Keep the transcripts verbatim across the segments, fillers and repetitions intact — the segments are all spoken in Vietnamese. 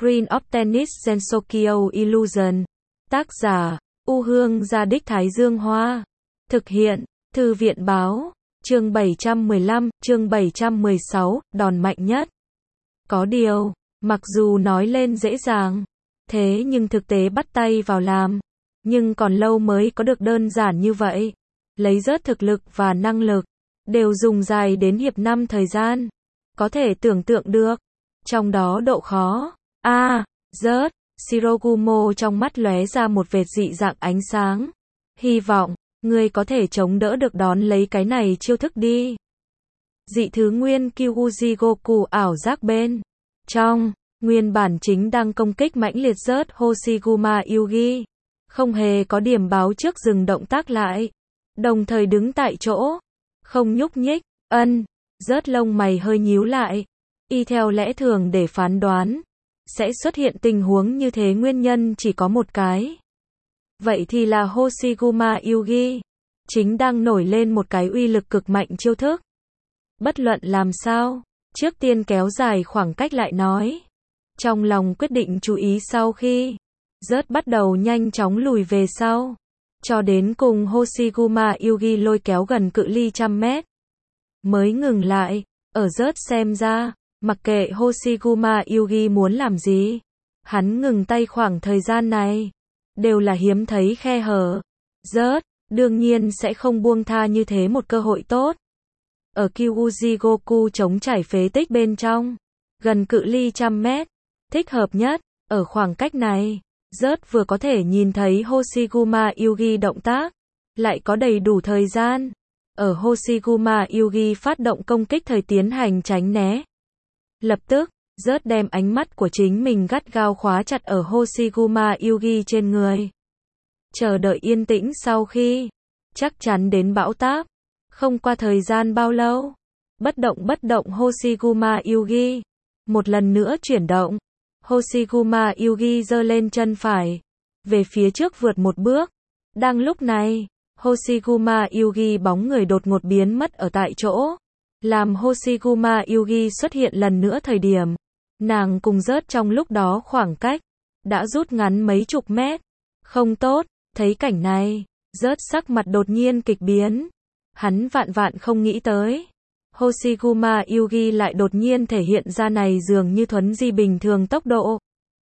Screen of Tennis Sensokyo Illusion. Tác giả, U Hương Gia Đích Thái Dương Hoa. Thực hiện, Thư viện Báo. Chương bảy trăm mười lăm, chương bảy trăm mười sáu, đòn mạnh nhất. Có điều, mặc dù nói lên dễ dàng, thế nhưng thực tế bắt tay vào làm, nhưng còn lâu mới có được đơn giản như vậy. Lấy rớt thực lực và năng lực, đều dùng dài đến hiệp năm thời gian. Có thể tưởng tượng được, trong đó độ khó. A, à, rớt, Shirogumo trong mắt lóe ra một vệt dị dạng ánh sáng. Hy vọng, ngươi có thể chống đỡ được đón lấy cái này chiêu thức đi. Dị thứ nguyên Kyuuji Goku ảo giác bên trong, nguyên bản chính đang công kích mãnh liệt rớt Hoshiguma Yugi. Không hề có điểm báo trước dừng động tác lại. Đồng thời đứng tại chỗ, không nhúc nhích. Ân, rớt lông mày hơi nhíu lại. Y theo lẽ thường để phán đoán, sẽ xuất hiện tình huống như thế nguyên nhân chỉ có một cái. Vậy thì là Hoshiguma Yugi chính đang nổi lên một cái uy lực cực mạnh chiêu thức. Bất luận làm sao, trước tiên kéo dài khoảng cách lại nói. Trong lòng quyết định chú ý sau khi rớt bắt đầu nhanh chóng lùi về sau, cho đến cùng Hoshiguma Yugi lôi kéo gần cự ly trăm mét, mới ngừng lại. Ở rớt xem ra, mặc kệ Hoshiguma Yugi muốn làm gì, hắn ngừng tay khoảng thời gian này, đều là hiếm thấy khe hở. Rớt, đương nhiên sẽ không buông tha như thế một cơ hội tốt. Ở Kyuuji Goku chống chảy phế tích bên trong, gần cự ly trăm mét, thích hợp nhất, ở khoảng cách này, rớt vừa có thể nhìn thấy Hoshiguma Yugi động tác, lại có đầy đủ thời gian. Ở Hoshiguma Yugi phát động công kích thời tiến hành tránh né. Lập tức, rớt đem ánh mắt của chính mình gắt gao khóa chặt ở Hoshiguma Yugi trên người. Chờ đợi yên tĩnh sau khi, chắc chắn đến bão táp. Không qua thời gian bao lâu, bất động bất động Hoshiguma Yugi một lần nữa chuyển động. Hoshiguma Yugi giơ lên chân phải, về phía trước vượt một bước. Đang lúc này, Hoshiguma Yugi bóng người đột ngột biến mất ở tại chỗ. Làm Hoshiguma Yugi xuất hiện lần nữa thời điểm, nàng cùng rớt trong lúc đó khoảng cách đã rút ngắn mấy chục mét. Không tốt, thấy cảnh này, rớt sắc mặt đột nhiên kịch biến. Hắn vạn vạn không nghĩ tới, Hoshiguma Yugi lại đột nhiên thể hiện ra này dường như thuấn di bình thường tốc độ.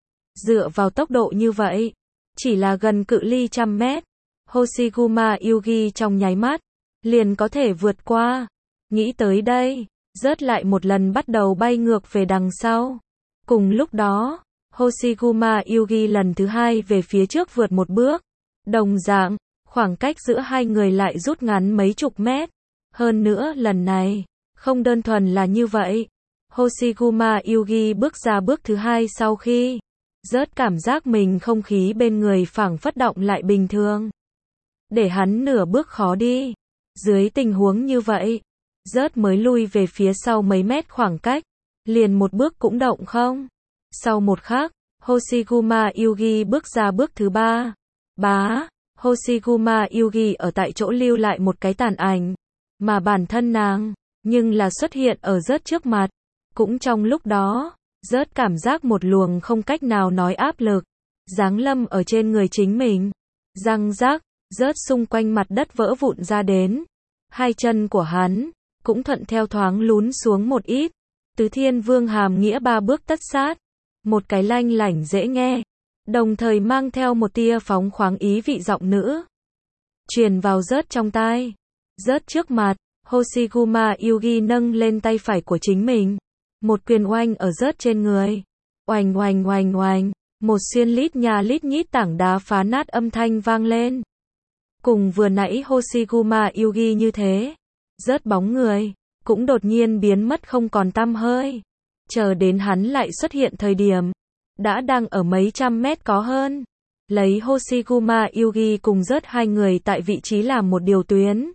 Dựa vào tốc độ như vậy, chỉ là gần cự ly trăm mét, Hoshiguma Yugi trong nháy mắt liền có thể vượt qua. Nghĩ tới đây, rớt lại một lần bắt đầu bay ngược về đằng sau. Cùng lúc đó, Hoshiguma Yugi lần thứ hai về phía trước vượt một bước. Đồng dạng, khoảng cách giữa hai người lại rút ngắn mấy chục mét. Hơn nữa lần này, không đơn thuần là như vậy. Hoshiguma Yugi bước ra bước thứ hai sau khi rớt cảm giác mình không khí bên người phảng phất động lại bình thường, để hắn nửa bước khó đi. Dưới tình huống như vậy, rớt mới lui về phía sau mấy mét khoảng cách, liền một bước cũng động không. Sau một khắc, Hoshiguma Yugi bước ra bước thứ ba. Bá, Hoshiguma Yugi ở tại chỗ lưu lại một cái tàn ảnh, mà bản thân nàng, nhưng là xuất hiện ở rớt trước mặt. Cũng trong lúc đó, rớt cảm giác một luồng không cách nào nói áp lực giáng lâm ở trên người chính mình. Răng rắc, rớt xung quanh mặt đất vỡ vụn ra đến. Hai chân của hắn cũng thuận theo thoáng lún xuống một ít. Tứ Thiên Vương hàm nghĩa ba bước tất sát, một cái lanh lảnh dễ nghe, đồng thời mang theo một tia phóng khoáng ý vị giọng nữ, truyền vào rớt trong tai. Rớt trước mặt, Hoshiguma Yugi nâng lên tay phải của chính mình, một quyền oanh ở rớt trên người. Oanh oanh oanh oanh, một xuyên lít nhà lít nhít tảng đá phá nát âm thanh vang lên. Cùng vừa nãy Hoshiguma Yugi như thế, rớt bóng người cũng đột nhiên biến mất không còn tăm hơi. Chờ đến hắn lại xuất hiện thời điểm, đã đang ở mấy trăm mét có hơn. Lấy Hoshiguma Yugi cùng rớt hai người tại vị trí làm một điều tuyến.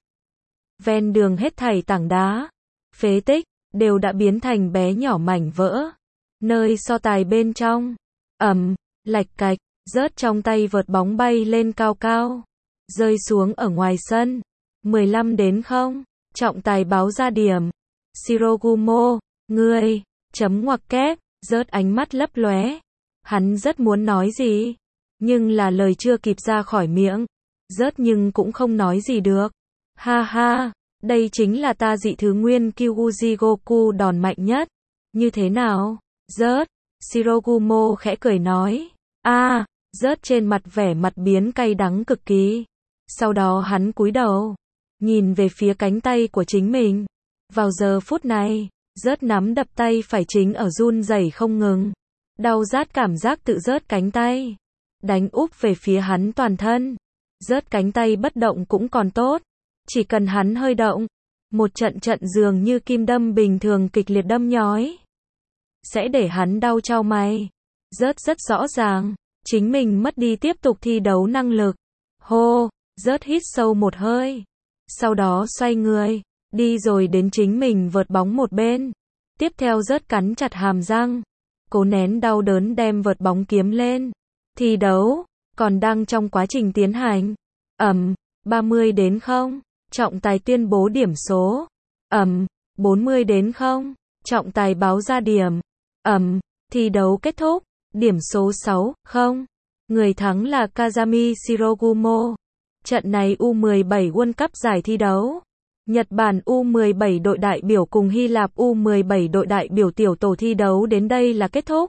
Ven đường hết thảy tảng đá, phế tích, đều đã biến thành bé nhỏ mảnh vỡ. Nơi so tài bên trong, ầm, lạch cạch, rớt trong tay vợt bóng bay lên cao cao, rơi xuống ở ngoài sân. mười lăm đến không, trọng tài báo ra điểm. Shirogumo, ngươi, chấm ngoặc kép, rớt ánh mắt lấp lóe. Hắn rất muốn nói gì, nhưng là lời chưa kịp ra khỏi miệng. Rớt nhưng cũng không nói gì được. Ha ha, đây chính là ta dị thứ nguyên Kyuuji Goku đòn mạnh nhất. Như thế nào? Rớt. Shirogumo khẽ cười nói. A, à, rớt trên mặt vẻ mặt biến cay đắng cực kỳ. Sau đó hắn cúi đầu, nhìn về phía cánh tay của chính mình. Vào giờ phút này, rớt nắm đập tay phải chính ở run rẩy không ngừng. Đau rát cảm giác tự rớt cánh tay, đánh úp về phía hắn toàn thân. Rớt cánh tay bất động cũng còn tốt, chỉ cần hắn hơi động, một trận trận dường như kim đâm bình thường kịch liệt đâm nhói, sẽ để hắn đau chau mày. Rớt rất rõ ràng, chính mình mất đi tiếp tục thi đấu năng lực. Hô, rớt hít sâu một hơi, sau đó xoay người, đi rồi đến chính mình vợt bóng một bên. Tiếp theo rớt cắn chặt hàm răng, cố nén đau đớn đem vợt bóng kiếm lên. Thi đấu còn đang trong quá trình tiến hành. Ầm, ba mươi đến không, trọng tài tuyên bố điểm số. Ầm, bốn mươi đến không, trọng tài báo ra điểm. Ầm, thi đấu kết thúc, điểm số sáu không. Người thắng là Kazami Shirogumo. Trận này U mười bảy World Cup giải thi đấu. Nhật Bản U mười bảy đội đại biểu cùng Hy Lạp U mười bảy đội đại biểu tiểu tổ thi đấu đến đây là kết thúc.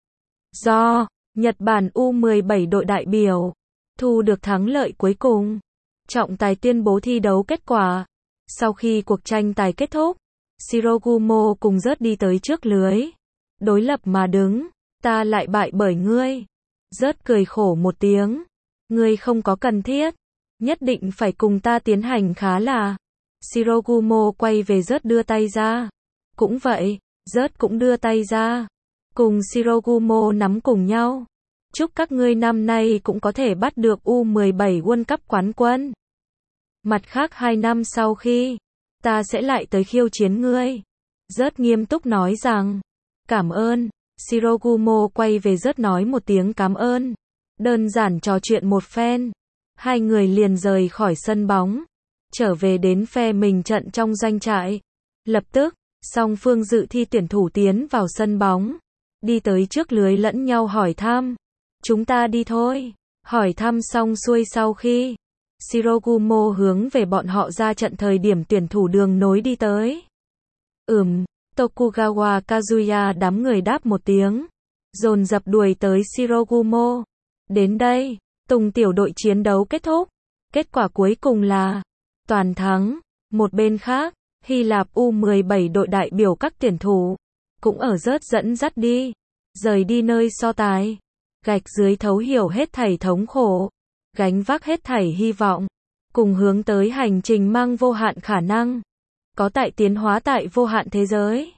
Do Nhật Bản U mười bảy đội đại biểu thu được thắng lợi cuối cùng, trọng tài tuyên bố thi đấu kết quả. Sau khi cuộc tranh tài kết thúc, Shirogumo cùng rớt đi tới trước lưới, đối lập mà đứng. Ta lại bại bởi ngươi. Rớt cười khổ một tiếng. Ngươi không có cần thiết, nhất định phải cùng ta tiến hành khá là. Shirogumo quay về rớt đưa tay ra. Cũng vậy, rớt cũng đưa tay ra, cùng Shirogumo nắm cùng nhau. Chúc các ngươi năm nay cũng có thể bắt được U mười bảy World Cup quán quân. Mặt khác hai năm sau khi, ta sẽ lại tới khiêu chiến ngươi. Rớt nghiêm túc nói rằng, cảm ơn. Shirogumo quay về rớt nói một tiếng cảm ơn. Đơn giản trò chuyện một phen, hai người liền rời khỏi sân bóng, trở về đến phe mình trận trong doanh trại. Lập tức, song phương dự thi tuyển thủ tiến vào sân bóng, đi tới trước lưới lẫn nhau hỏi thăm. Chúng ta đi thôi. Hỏi thăm xong xuôi sau khi, Shirogumo hướng về bọn họ ra trận thời điểm tuyển thủ đường nối đi tới. Ừm, Tokugawa Kazuya đám người đáp một tiếng, dồn dập đuổi tới Shirogumo. Đến đây, Tùng tiểu đội chiến đấu kết thúc. Kết quả cuối cùng là toàn thắng. Một bên khác, Hy Lạp U mười bảy đội đại biểu các tuyển thủ cũng ở rớt dẫn dắt đi, rời đi nơi so tài. Gạch dưới thấu hiểu hết thảy thống khổ, gánh vác hết thảy hy vọng, cùng hướng tới hành trình mang vô hạn khả năng, có tại tiến hóa tại vô hạn thế giới.